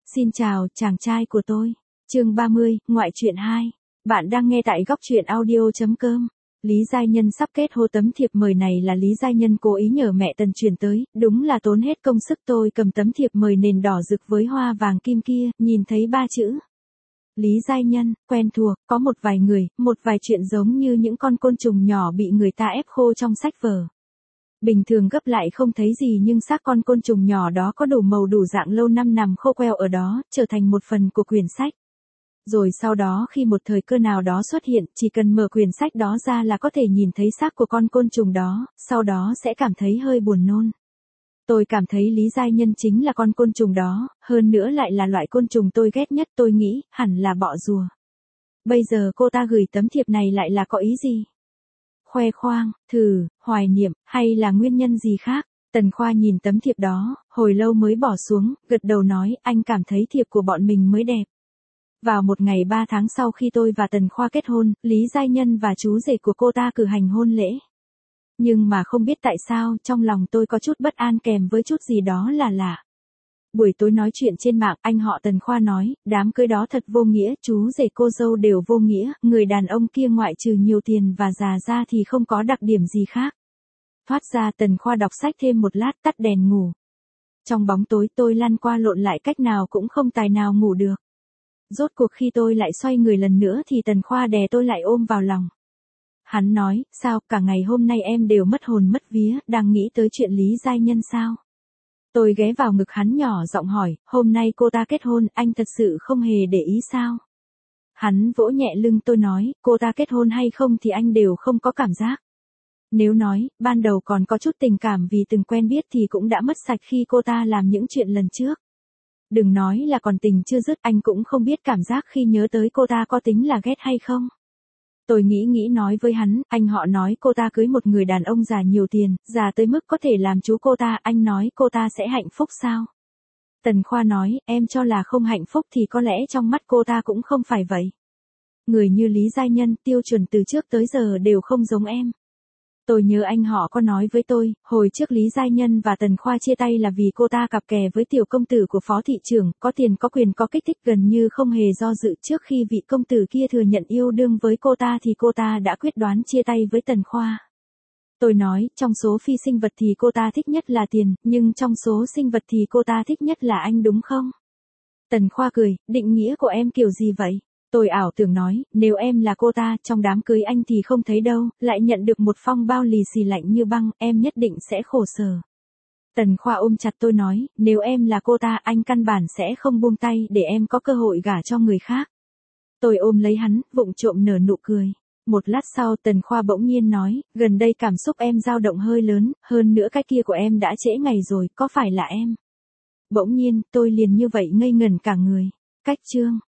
Xin chào, chàng trai của tôi. Chương 30, ngoại truyện 2. Bạn đang nghe tại góc truyện audio.com. Lý Giai Nhân sắp kết hôn, tấm thiệp mời này là Lý Giai Nhân cố ý nhờ mẹ Tần chuyển tới, đúng là tốn hết công sức. Tôi cầm tấm thiệp mời nền đỏ rực với hoa vàng kim kia, nhìn thấy 3 chữ. Lý Giai Nhân, quen thuộc, có một vài người, một vài chuyện giống như những con côn trùng nhỏ bị người ta ép khô trong sách vở. Bình thường gấp lại không thấy gì, nhưng xác con côn trùng nhỏ đó có đủ màu đủ dạng, lâu năm nằm khô queo ở đó, trở thành một phần của quyển sách. Rồi sau đó khi một thời cơ nào đó xuất hiện, chỉ cần mở quyển sách đó ra là có thể nhìn thấy xác của con côn trùng đó, sau đó sẽ cảm thấy hơi buồn nôn. Tôi cảm thấy Lý Giai Nhân chính là con côn trùng đó, hơn nữa lại là loại côn trùng tôi ghét nhất. Tôi nghĩ, hẳn là bọ rùa. Bây giờ cô ta gửi tấm thiệp này lại là có ý gì? Khoe khoang, thử, hoài niệm, hay là nguyên nhân gì khác? Tần Khoa nhìn tấm thiệp đó, hồi lâu mới bỏ xuống, gật đầu nói, anh cảm thấy thiệp của bọn mình mới đẹp. Vào một ngày 3 tháng sau khi tôi và Tần Khoa kết hôn, Lý Giai Nhân và chú rể của cô ta cử hành hôn lễ. Nhưng mà không biết tại sao, trong lòng tôi có chút bất an kèm với chút gì đó là lạ. Buổi tối nói chuyện trên mạng, anh họ Tần Khoa nói, đám cưới đó thật vô nghĩa, chú rể cô dâu đều vô nghĩa, người đàn ông kia ngoại trừ nhiều tiền và già ra thì không có đặc điểm gì khác. Thoát ra Tần Khoa đọc sách thêm một lát, tắt đèn ngủ. Trong bóng tối tôi lăn qua lộn lại, cách nào cũng không tài nào ngủ được. Rốt cuộc khi tôi lại xoay người lần nữa thì Tần Khoa đè tôi lại ôm vào lòng. Hắn nói, sao, cả ngày hôm nay em đều mất hồn mất vía, đang nghĩ tới chuyện Lý Giai Nhân sao? Tôi ghé vào ngực hắn nhỏ giọng hỏi, hôm nay cô ta kết hôn, anh thật sự không hề để ý sao? Hắn vỗ nhẹ lưng tôi nói, cô ta kết hôn hay không thì anh đều không có cảm giác. Nếu nói, ban đầu còn có chút tình cảm vì từng quen biết thì cũng đã mất sạch khi cô ta làm những chuyện lần trước. Đừng nói là còn tình chưa dứt, anh cũng không biết cảm giác khi nhớ tới cô ta có tính là ghét hay không. Tôi nghĩ nói với hắn, anh họ nói cô ta cưới một người đàn ông già nhiều tiền, già tới mức có thể làm chú cô ta, anh nói cô ta sẽ hạnh phúc sao? Tần Khoa nói, em cho là không hạnh phúc thì có lẽ trong mắt cô ta cũng không phải vậy. Người như Lý Giai Nhân, tiêu chuẩn từ trước tới giờ đều không giống em. Tôi nhớ anh họ có nói với tôi, hồi trước Lý Giai Nhân và Tần Khoa chia tay là vì cô ta cặp kè với tiểu công tử của phó thị trưởng, có tiền có quyền có kích thích, gần như không hề do dự. Trước khi vị công tử kia thừa nhận yêu đương với cô ta thì cô ta đã quyết đoán chia tay với Tần Khoa. Tôi nói, trong số phi sinh vật thì cô ta thích nhất là tiền, nhưng trong số sinh vật thì cô ta thích nhất là anh đúng không? Tần Khoa cười, định nghĩa của em kiểu gì vậy? Tôi ảo tưởng nói, nếu em là cô ta, trong đám cưới anh thì không thấy đâu, lại nhận được một phong bao lì xì lạnh như băng, em nhất định sẽ khổ sở. Tần Khoa ôm chặt tôi nói, nếu em là cô ta, anh căn bản sẽ không buông tay để em có cơ hội gả cho người khác. Tôi ôm lấy hắn, vụng trộm nở nụ cười. Một lát sau Tần Khoa bỗng nhiên nói, gần đây cảm xúc em dao động hơi lớn, hơn nữa cái kia của em đã trễ ngày rồi, có phải là em? Bỗng nhiên, tôi liền như vậy ngây ngẩn cả người. Cách chương